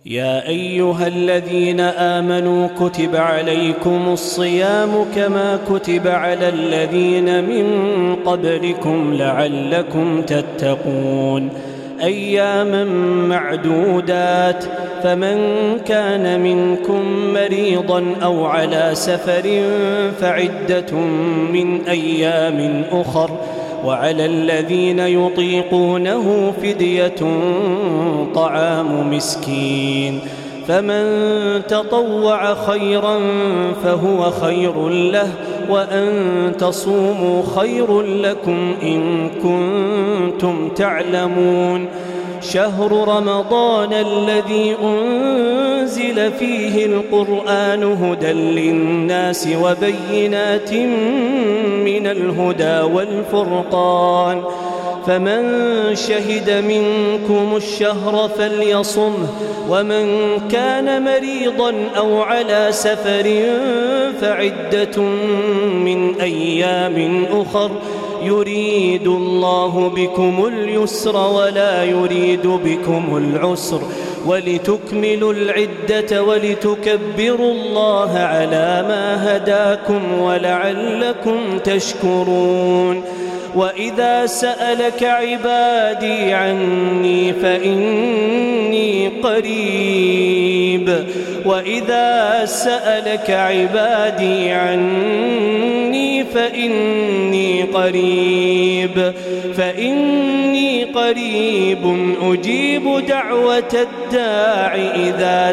يا أيها الذين آمنوا كتب عليكم الصيام كما كتب على الذين من قبلكم لعلكم تتقون أياما معدودات فمن كان منكم مريضا أو على سفر فعدة من أيام أخر وعلى الذين يطيقونه فدية طعام مسكين فمن تطوع خيرا فهو خير له وأن تصوموا خير لكم إن كنتم تعلمون شهر رمضان الذي أنزل فيه القرآن هدى للناس وبينات من الهدى والفرقان فمن شهد منكم الشهر فليصمه ومن كان مريضا أو على سفر فعدة من أيام أخر يريد الله بكم اليسر ولا يريد بكم العسر ولتكملوا العدة ولتكبروا الله على ما هداكم ولعلكم تشكرون وإذا سألك عبادي عني فإني قريب وإذا سألك عبادي عني فإني قريب أجيب دعوة الداع إذا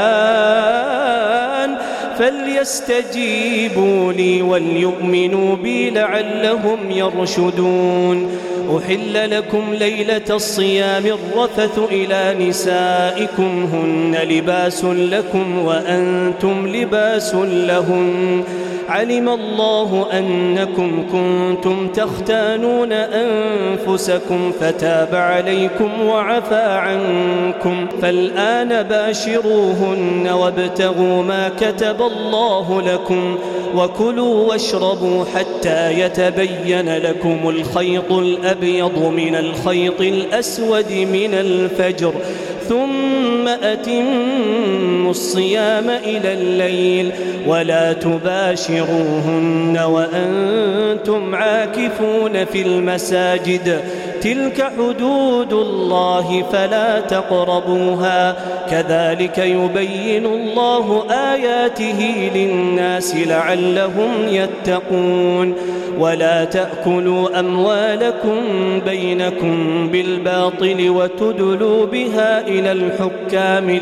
دعان فليستجيبوا لي وليؤمنوا بي لعلهم يرشدون أحل لكم ليلة الصيام الرفث إلى نسائكم هن لباس لكم وأنتم لباس لهن علم الله أنكم كنتم تختانون أنفسكم فتاب عليكم وعفى عنكم فالآن باشروهن وابتغوا ما كتب الله لكم وكلوا واشربوا حتى يتبين لكم الخيط الأبيض من الخيط الأسود من الفجر ثم أتموا الصيام إلى الليل ولا تباشروهن وأنتم عاكفون في المساجد تلك حدود الله فلا تقربوها كذلك يبين الله آياته للناس لعلهم يتقون ولا تأكلوا أموالكم بينكم بالباطل وتدلوا بها إلى الحكام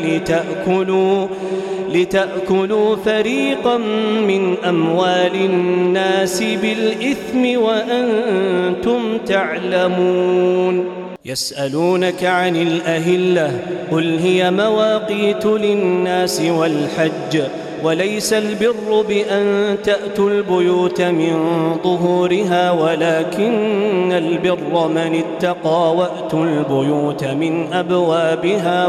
لتأكلوا فريقا من أموال الناس بالإثم وأنتم تعلمون يسألونك عن الأهلة قل هي مواقيت للناس والحج وليس البر بأن تأتوا البيوت من ظهورها ولكن البر من اتقى وأتوا البيوت من أبوابها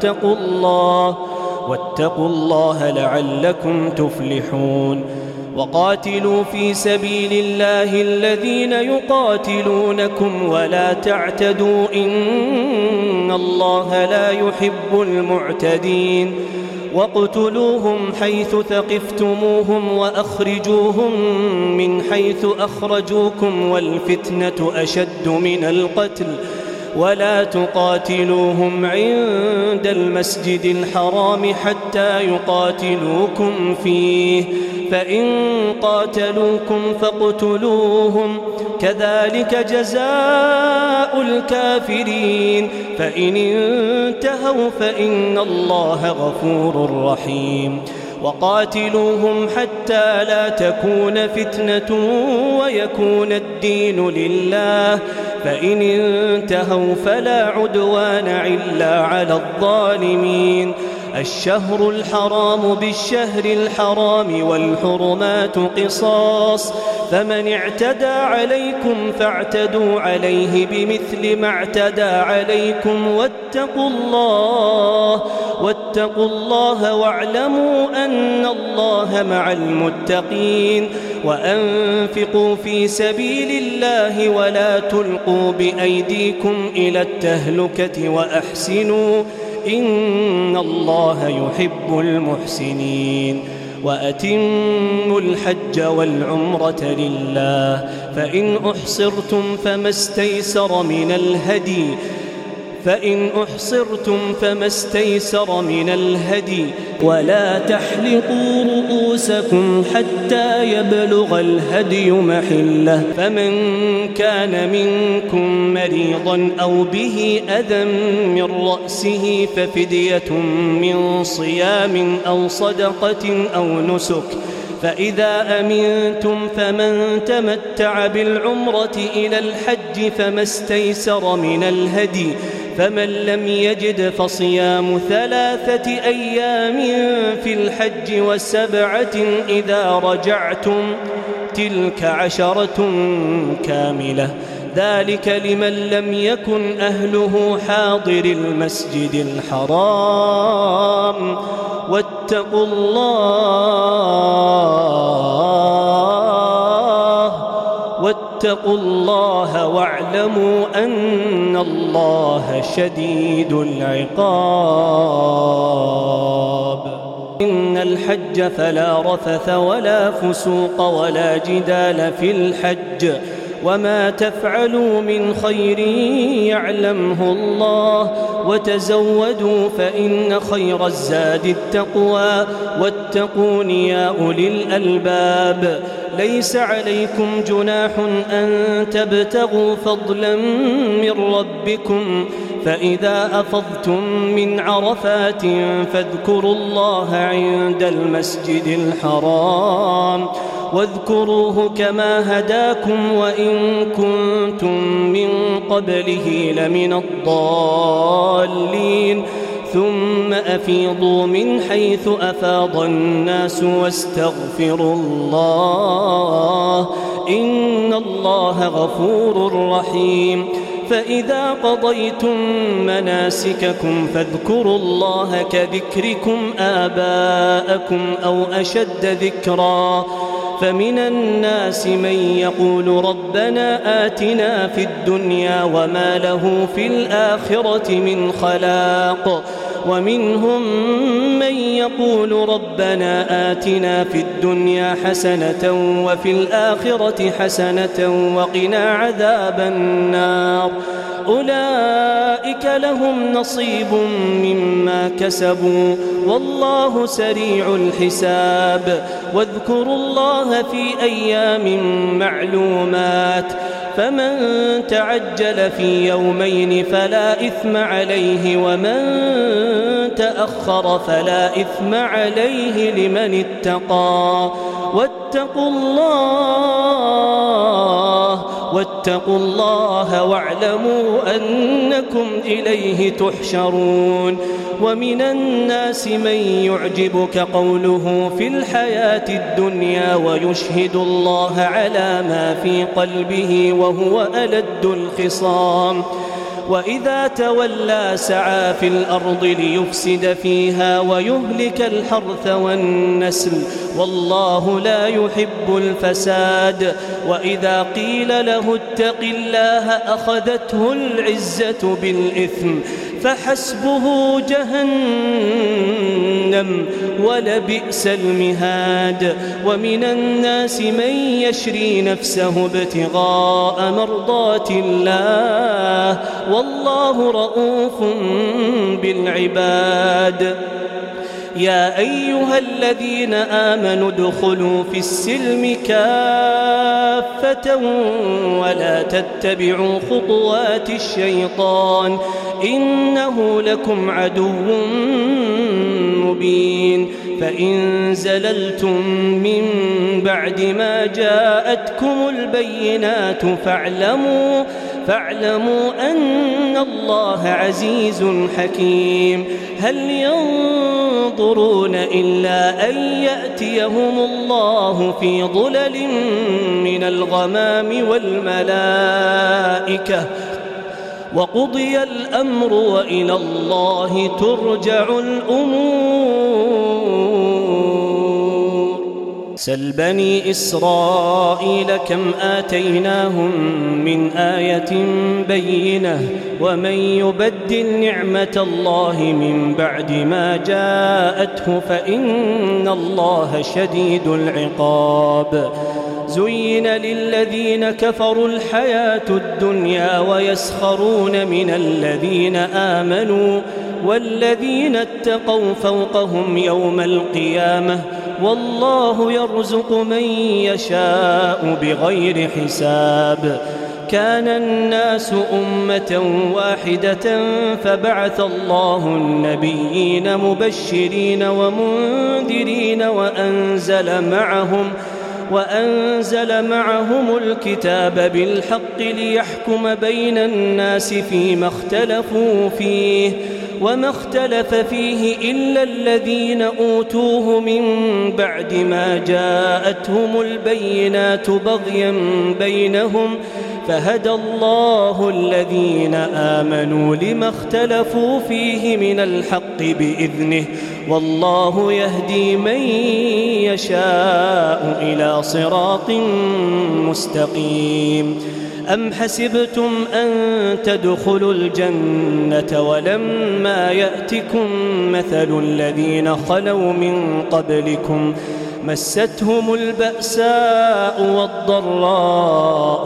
واتقوا الله لعلكم تفلحون وقاتلوا في سبيل الله الذين يقاتلونكم ولا تعتدوا إن الله لا يحب المعتدين واقتلوهم حيث ثقفتموهم وأخرجوهم من حيث أخرجوكم والفتنة أشد من القتل ولا تقاتلوهم عند المسجد الحرام حتى يقاتلوكم فيه فإن قاتلوكم فاقتلوهم كذلك جزاء الكافرين فإن انتهوا فإن الله غفور رحيم وقاتلوهم حتى لا تكون فتنة ويكون الدين لله فإن انتهوا فلا عدوان إلا على الظالمين الشهر الحرام بالشهر الحرام والحرمات قصاص فمن اعتدى عليكم فاعتدوا عليه بمثل ما اعتدى عليكم واتقوا الله واعلموا أن الله مع المتقين وأنفقوا في سبيل الله ولا تلقوا بأيديكم إلى التهلكة وأحسنوا إن الله يحب المحسنين وأتموا الحج والعمرة لله فإن أحصرتم فما استيسر من الهدي ولا تحلقوا رؤوسكم حتى يبلغ الهدي محله فمن كان منكم مريضا أو به أذى من رأسه ففدية من صيام أو صدقة أو نسك فإذا أمنتم فمن تمتع بالعمرة إلى الحج فما استيسر من الهدي فمن لم يجد فصيام 3 أيام في الحج و7 إذا رجعتم تلك 10 كاملة ذلك لمن لم يكن أهله حاضر المسجد الحرام واتقوا الله واعلموا أن الله شديد العقاب إن الحج فلا رفث ولا فسوق ولا جدال في الحج وما تفعلوا من خير يعلمه الله وتزودوا فإن خير الزاد التقوى واتقون يا أولي الألباب ليس عليكم جناح أن تبتغوا فضلا من ربكم فإذا أفضتم من عرفات فاذكروا الله عند المسجد الحرام واذكروه كما هداكم وإن كنتم من قبله لمن الضالين ثم أفيضوا من حيث أفاض الناس واستغفروا الله إن الله غفور رحيم فإذا قضيتم مناسككم فاذكروا الله كذكركم آباءكم أو أشد ذكرا فمن الناس من يقول ربنا آتنا في الدنيا وما له في الآخرة من خلاق ومنهم من يقول ربنا آتنا في الدنيا حسنة وفي الآخرة حسنة وقنا عذاب النار أولئك لهم نصيب مما كسبوا والله سريع الحساب واذكروا الله في أيام معلومات فمن تعجل في يومين فلا إثم عليه ومن تأخر فلا إثم عليه لمن اتقى واتقوا الله واعلموا أنكم إليه تحشرون ومن الناس من يعجبك قوله في الحياة الدنيا ويشهد الله على ما في قلبه وهو ألد الخصام وإذا تولى سعى في الأرض ليفسد فيها ويهلك الحرث والنسل والله لا يحب الفساد وإذا قيل له اتق الله أخذته العزة بالإثم فحسبه جهنم ولبئس المهاد ومن الناس من يشري نفسه ابتغاء مرضات الله والله رؤوف بالعباد يا أيها الذين آمنوا ادخلوا في السلم كافة ولا تتبعوا خطوات الشيطان إنه لكم عدو مبين فإن زللتم من بعد ما جاءتكم البينات فاعلموا أن الله عزيز حكيم هل ينظرون إلا أن يأتيهم الله في ظلل من الغمام والملائكة وقضي الأمر وإلى الله ترجع الأمور سل بني إسرائيل كم آتيناهم من آية بينة ومن يبدل نعمة الله من بعد ما جاءته فإن الله شديد العقاب زين للذين كفروا الحياة الدنيا ويسخرون من الذين آمنوا والذين اتقوا فوقهم يوم القيامة والله يرزق من يشاء بغير حساب كان الناس أمة واحدة فبعث الله النبيين مبشرين ومنذرين وأنزل معهم الكتاب بالحق ليحكم بين الناس فيما اختلفوا فيه وما اختلف فيه إلا الذين أوتوه من بعد ما جاءتهم البينات بغيا بينهم فهدى الله الذين آمنوا لما اختلفوا فيه من الحق بإذنه والله يهدي من يشاء إلى صراط مستقيم أم حسبتم أن تدخلوا الجنة ولما يأتكم مثل الذين خلوا من قبلكم مستهم البأساء والضراء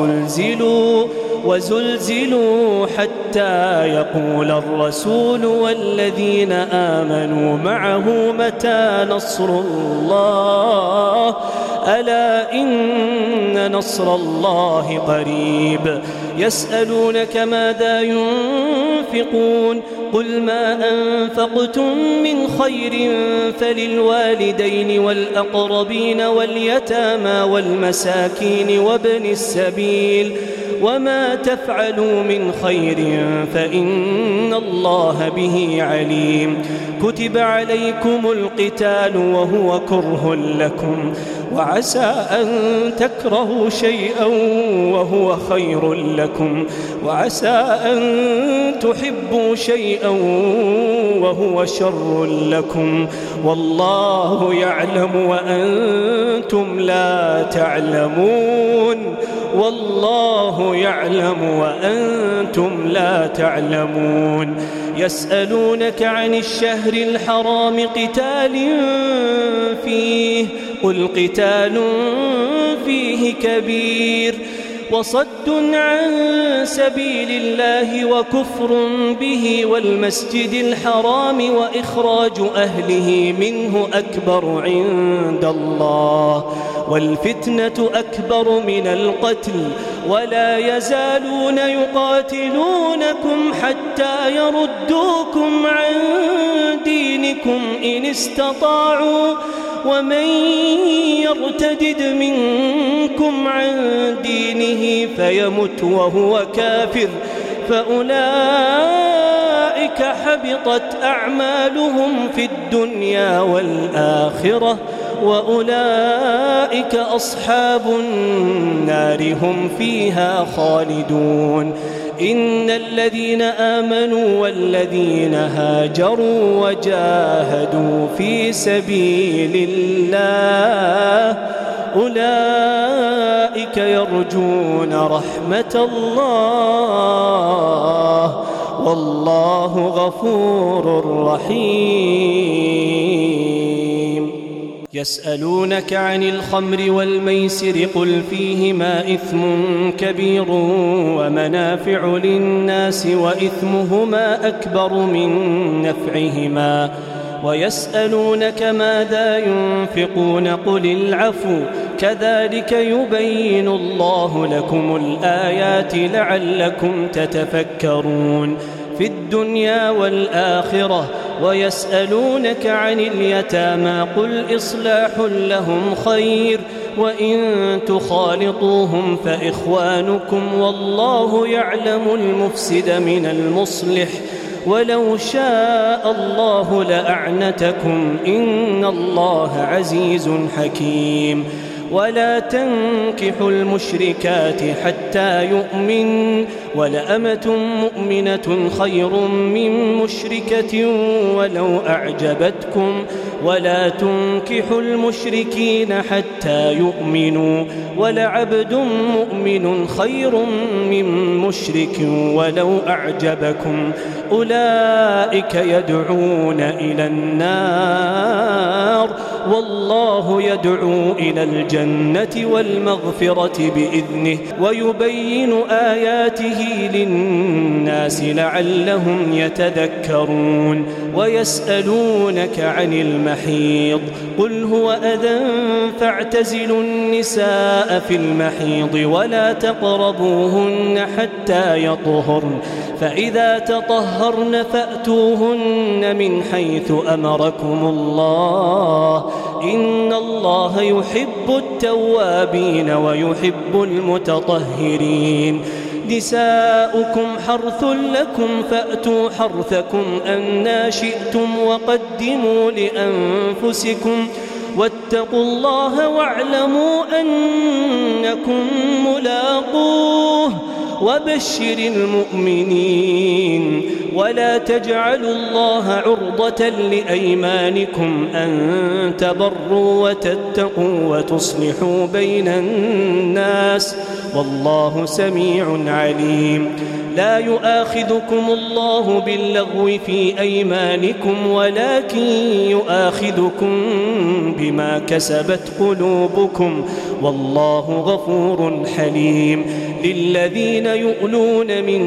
وزلزلوا حتى يقول الرسول والذين آمنوا معه متى نصر الله ألا إن نصر الله قريب يسألونك ماذا ينفقون قل ما أنفقتم من خير فللوالدين والأقربين واليتامى والمساكين وابن السبيل وما تفعلوا من خير فإن الله به عليم كتب عليكم القتال وهو كره لكم وعسى أن تكرهوا شيئا وهو خير لكم وعسى أن تحبوا شيئا وهو شر لكم والله يعلم وأنتم لا تعلمون والله يعلم وأنتم لا تعلمون يسألونك عن الشهر الحرام قتال فيه قل قتال فيه كبير وصد عن سبيل الله وكفر به والمسجد الحرام وإخراج أهله منه أكبر عند الله والفتنة أكبر من القتل ولا يزالون يقاتلونكم حتى يردوكم عن دينكم إن استطاعوا ومن يرتدد منكم عن دينه فيمت وهو كافر فأولئك حبطت أعمالهم في الدنيا والآخرة وأولئك أصحاب النار هم فيها خالدون إن الذين آمنوا والذين هاجروا وجاهدوا في سبيل الله أولئك يرجون رحمة الله والله غفور رحيم يسألونك عن الخمر والميسر قل فيهما إثم كبير ومنافع للناس وإثمهما أكبر من نفعهما ويسألونك ماذا ينفقون قل العفو كذلك يبين الله لكم الآيات لعلكم تتفكرون في الدنيا والآخرة ويسألونك عن اليتامى قل إصلاح لهم خير وإن تخالطوهم فإخوانكم والله يعلم المفسد من المصلح ولو شاء الله لأعنتكم إن الله عزيز حكيم ولا تنكحوا المشركات حتى يؤمن ولأمة مؤمنة خير من مشركة ولو أعجبتكم ولا تنكحوا المشركين حتى يؤمنوا ولعبد مؤمن خير من مشرك ولو أعجبكم أولئك يدعون إلى النار والله يدعو إلى الجنة والمغفرة بإذنه ويبين آياته للناس لعلهم يتذكرون ويسألونك عن المحيض قل هو أذى فاعتزلوا النساء في المحيض ولا تقربوهن حتى يطهرن فإذا تطهرن فأتوهن من حيث أمركم الله إن الله يحب التوابين ويحب المتطهرين نساؤكم حرث لكم فأتوا حرثكم أنى شئتم وقدموا لأنفسكم واتقوا الله واعلموا أنكم ملاقوه وبشر المؤمنين ولا تجعلوا الله عرضة لأيمانكم أن تبروا وتتقوا وتصلحوا بين الناس والله سميع عليم لا يؤاخذكم الله باللغو في أيمانكم ولكن يؤاخذكم بما كسبت قلوبكم والله غفور حليم للذين يؤلون من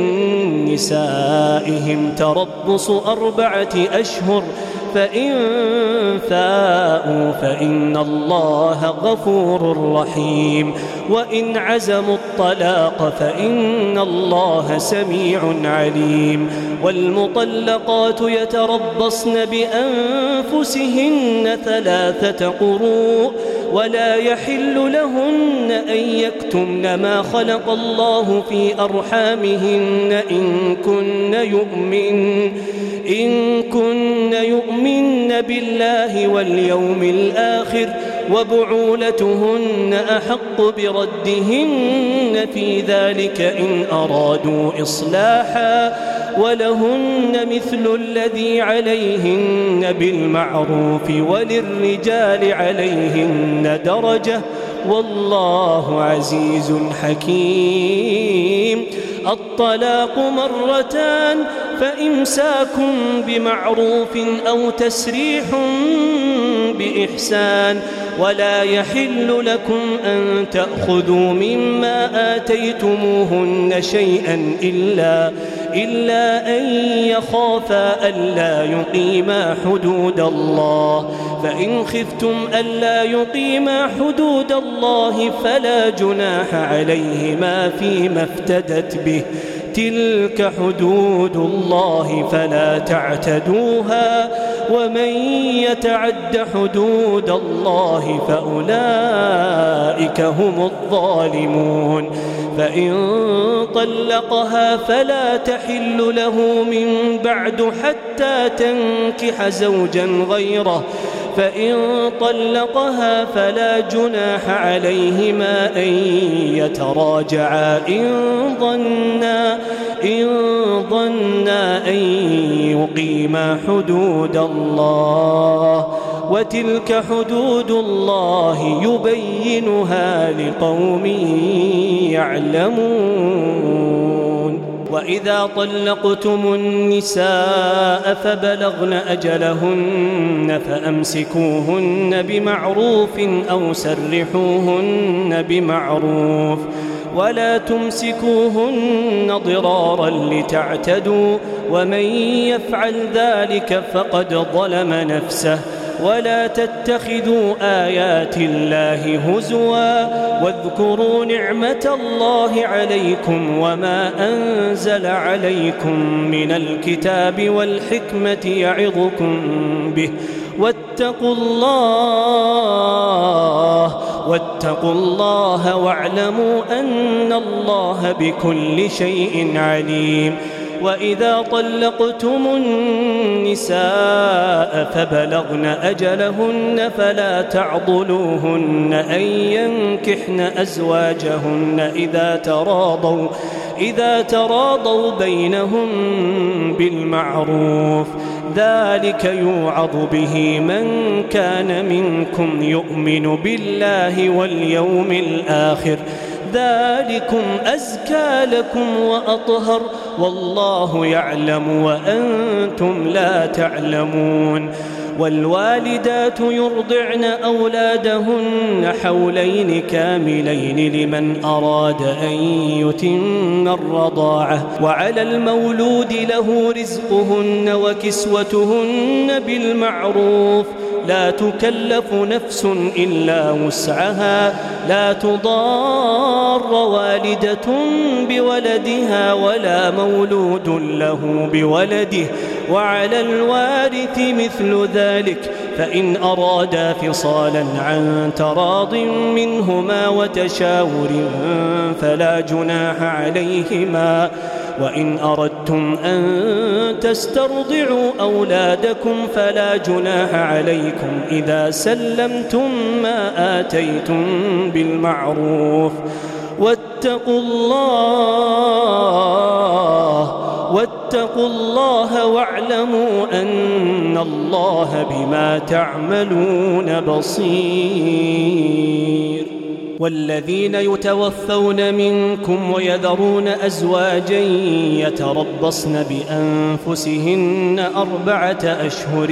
نسائهم تربص 4 أشهر فإن فاءوا فإن الله غفور رحيم وإن عزموا الطلاق فإن الله سميع عليم والمطلقات يتربصن بأنفسهن 3 قروء ولا يحل لهن أن يكتمن ما خلق الله في أرحامهن إن كن يؤمن بالله واليوم الآخر وبعولتهن أحق بردهن في ذلك إن أرادوا إصلاحا ولهن مثل الذي عليهن بالمعروف وللرجال عليهن درجة والله عزيز حكيم الطلاق 2 فإمساك بمعروف أو تسريح بإحسان ولا يحل لكم أن تأخذوا مما آتيتموهن شيئا إلا أن يخافا ألا يقيما حدود الله فإن خفتم ألا يقيما حدود الله فلا جناح عليهما فيما افتدت به تلك حدود الله فلا تعتدوها ومن يتعد حدود الله فأولئك هم الظالمون فإن طلقها فلا تحل له من بعد حتى تنكح زوجا غيره فإن طلقها فلا جناح عليهما أن يتراجعا إن ظنا أن يقيما حدود الله وتلك حدود الله يبينها لقوم يعلمون وإذا طلقتم النساء فبلغن أجلهن فأمسكوهن بمعروف أو سرحوهن بمعروف ولا تمسكوهن ضرارا لتعتدوا ومن يفعل ذلك فقد ظلم نفسه ولا تتخذوا آيات الله هزوا واذكروا نعمة الله عليكم وما أنزل عليكم من الكتاب والحكمة يعظكم به واتقوا الله واعلموا أن الله بكل شيء عليم وإذا طلقتم النساء فبلغن أجلهن فلا تعضلوهن أن ينكحن أزواجهن إذا تراضوا بينهم بالمعروف ذلك يوعظ به من كان منكم يؤمن بالله واليوم الآخر ذلكم أزكى لكم وأطهر والله يعلم وأنتم لا تعلمون والوالدات يرضعن أولادهن حولين كاملين لمن أراد أن يتم الرضاعة وعلى المولود له رزقهن وكسوتهن بالمعروف لا تكلف نفس إلا وسعها لا تضار والدة بولدها ولا مولود له بولده وعلى الوارث مثل ذلك فإن أرادا فصالا عن تراض منهما وتشاور فلا جناح عليهما وإن أردتم أن تسترضعوا أولادكم فلا جناح عليكم إذا سلمتم ما آتيتم بالمعروف واتقوا الله واعلموا أن الله بما تعملون بصير والذين يتوفون منكم ويذرون أزواجا يتربصن بأنفسهن 4 أشهر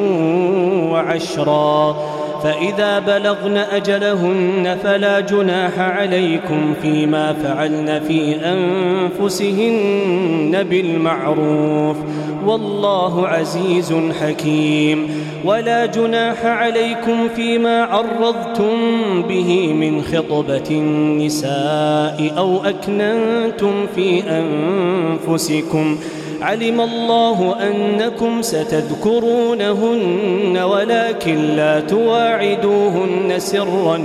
و10 فإذا بلغن أجلهن فلا جناح عليكم فيما فعلن في أنفسهن بالمعروف والله عزيز حكيم ولا جناح عليكم فيما عرضتم به من خطبة النساء أو أكننتم في أنفسكم علم الله أنكم ستذكرونهن ولكن لا تواعدوهن سرا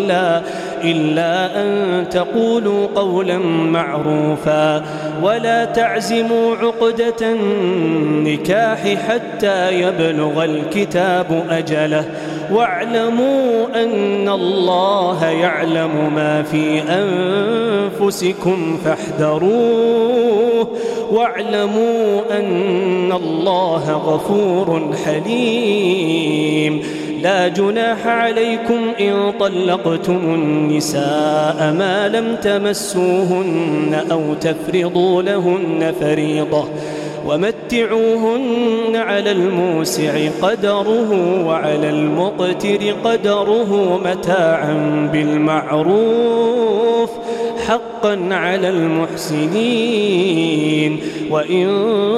إلا أن تقولوا قولا معروفا ولا تعزموا عقدة النكاح حتى يبلغ الكتاب أجله واعلموا أن الله يعلم ما في أنفسكم فاحذروه واعلموا أن الله غفور حليم لا جناح عليكم إن طلقتم النساء ما لم تمسوهن أو تفرضوا لهن فريضة ومتعوهن على الموسع قدره وعلى المقتر قدره متاعا بالمعروف حقا على المحسنين وإن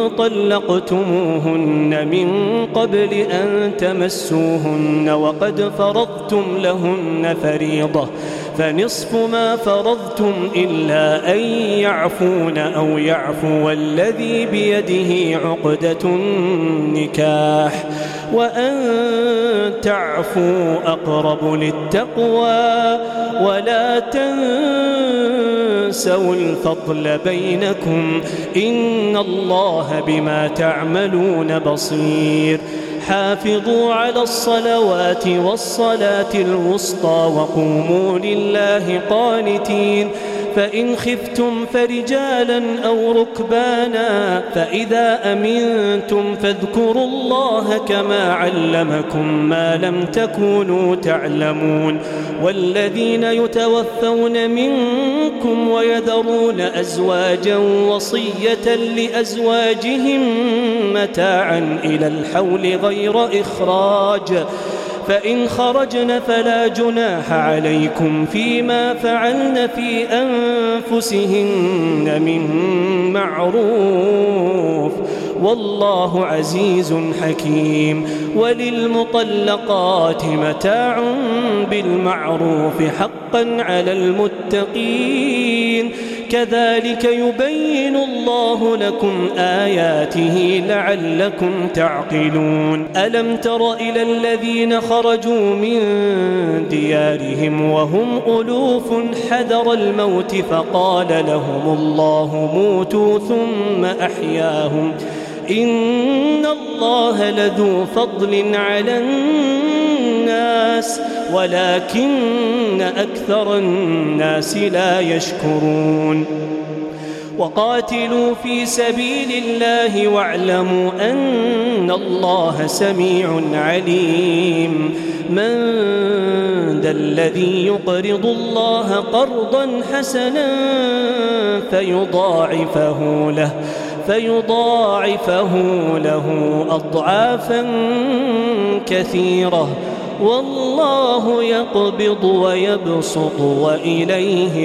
طلقتموهن من قبل أن تمسوهن وقد فرضتم لهن فريضة فنصف ما فرضتم إلا أن يعفون أو يعفو الذي بيده عقدة النكاح وأن تعفوا أقرب للتقوى ولا تنسوا الفضل بينكم إن الله بما تعملون بصير حافظوا على الصلوات والصلاة الوسطى وقوموا لله قانتين فإن خفتم فرجالا أو ركبانا فإذا أمنتم فاذكروا الله كما علمكم ما لم تكونوا تعلمون والذين يتوفون منكم ويذرون أزواجا وصية لأزواجهم متاعا إلى الحول غير إخراج فإن خرجن فلا جناح عليكم فيما فعلن في أنفسهن من معروف والله عزيز حكيم وللمطلقات متاع بالمعروف حقا على المتقين كذلك يبين الله لكم آياته لعلكم تعقلون ألم تر إلى الذين خرجوا من ديارهم وهم ألوف حذر الموت فقال لهم الله موتوا ثم أحياهم إن الله لذو فضل على الناس ولكن أكثر الناس لا يشكرون وقاتلوا في سبيل الله واعلموا أن الله سميع عليم من ذا الذي يقرض الله قرضا حسنا فيضاعفه له أضعافا كثيرة والله يقبض ويبسط وإليه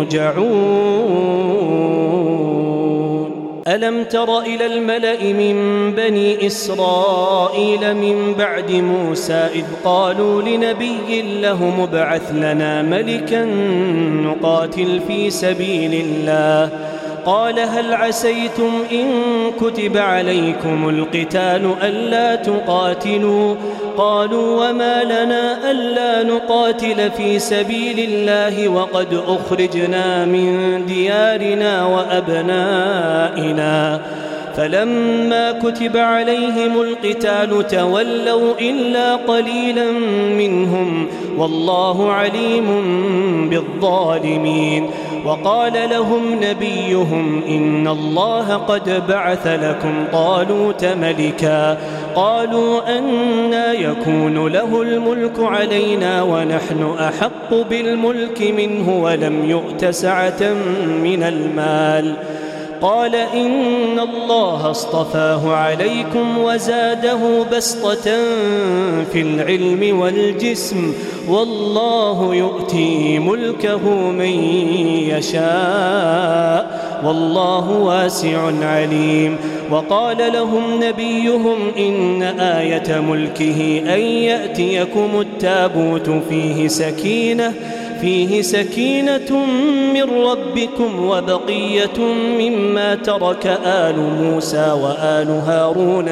ترجعون ألم تر إلى الملأ من بني إسرائيل من بعد موسى إذ قالوا لنبي له ابعث لنا ملكا نقاتل في سبيل الله قال هل عسيتم إن كتب عليكم القتال ألا تقاتلوا قالوا وما لنا ألا نقاتل في سبيل الله وقد أخرجنا من ديارنا وأبنائنا فلما كتب عليهم القتال تولوا إلا قليلا منهم والله عليم بالظالمين وقال لهم نبيهم إن الله قد بعث لكم طالوت ملكا قالوا أنى يكون له الملك علينا ونحن أحق بالملك منه ولم يؤت سعة من المال قال إن الله اصطفاه عليكم وزاده بسطة في العلم والجسم والله يؤتي ملكه من يشاء والله واسع عليم وقال لهم نبيهم إن آية ملكه أن يأتيكم التابوت فيه سكينة من ربكم وبقية مما ترك آل موسى وآل هارون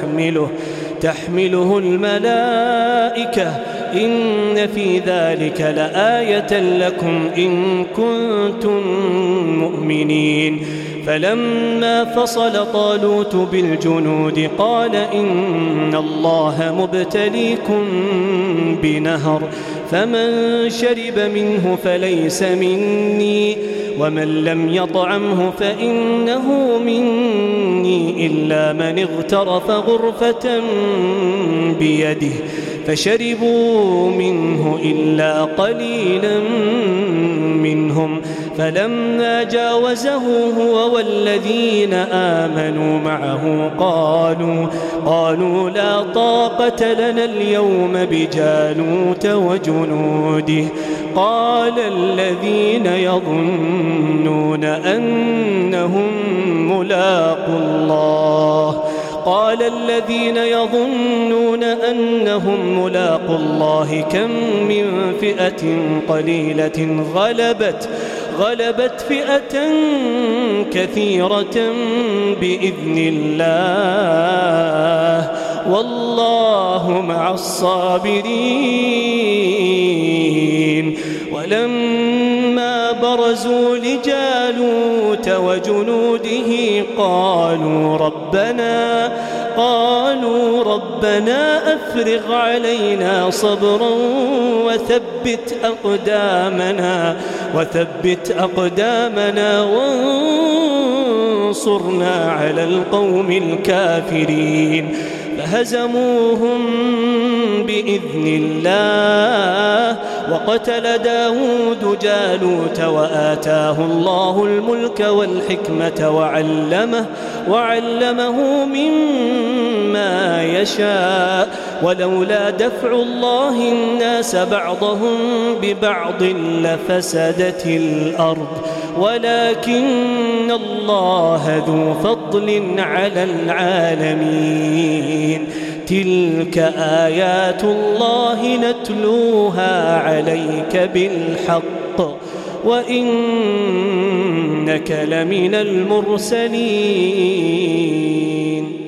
تحمله الملائكة إن في ذلك لآية لكم إن كنتم مؤمنين فلما فصل طالوت بالجنود قال إن الله مبتليكم بنهر فمن شرب منه فليس مني ومن لم يطعمه فإنه مني إلا من اغترف غرفة بيده فشربوا منه إلا قليلا منهم فلما جاوزه هو والذين آمنوا معه قالوا لا طاقة لنا اليوم بجالوت وجنوده قال الذين يظنون أنهم ملاقو الله كم من فئة قليلة غلبت فئة كثيرة بإذن الله والله مع الصابرين ولما برزوا لجالوت وجنوده قالوا ربنا أفرغ علينا صبرا وثبت أقدامنا وانصرنا على القوم الكافرين فهزموهم بإذن الله وقتل داود جالوت وآتاه الله الملك والحكمة وعلمه مما يشاء ولولا دفع الله الناس بعضهم ببعض لفسدت الأرض ولكن الله ذو فضل على العالمين تلك آيات الله نتلوها عليك بالحق وإنك لمن المرسلين